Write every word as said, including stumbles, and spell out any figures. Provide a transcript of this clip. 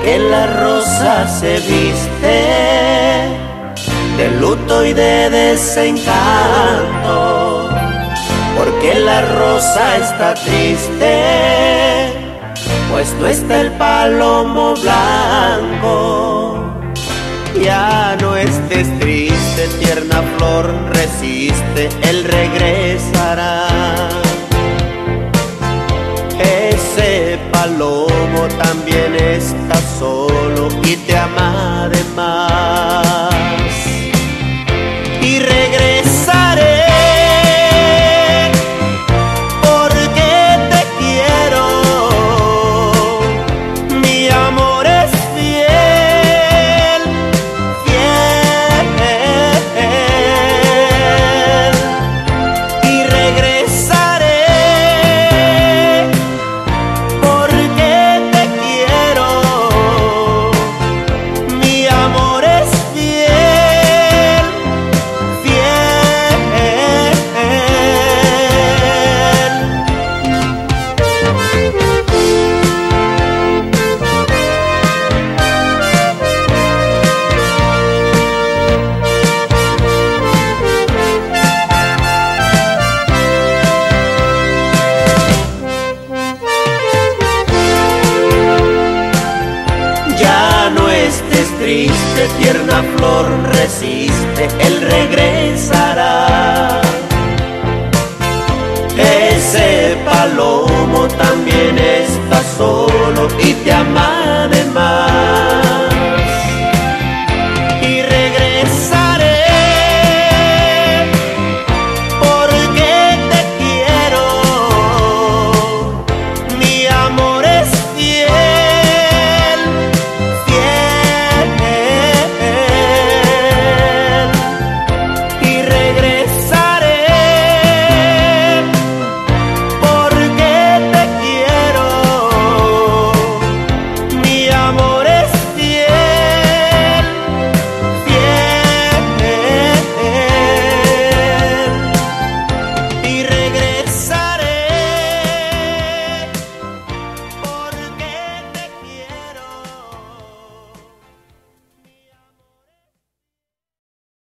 porque la rosa se viste de luto y de desencanto, porque la rosa está triste, pues no está el palomo blanco. Ya no estés triste, tierna flor, resiste, él regresará. Ese palomo también está solo y te ama además. Y regresaré porque te quiero, mi amor es fiel, fiel. Y regresaré porque te quiero, mi amor es fiel, fiel. Ya no estés triste, tierna flor, resiste, él regresará. Ese palomo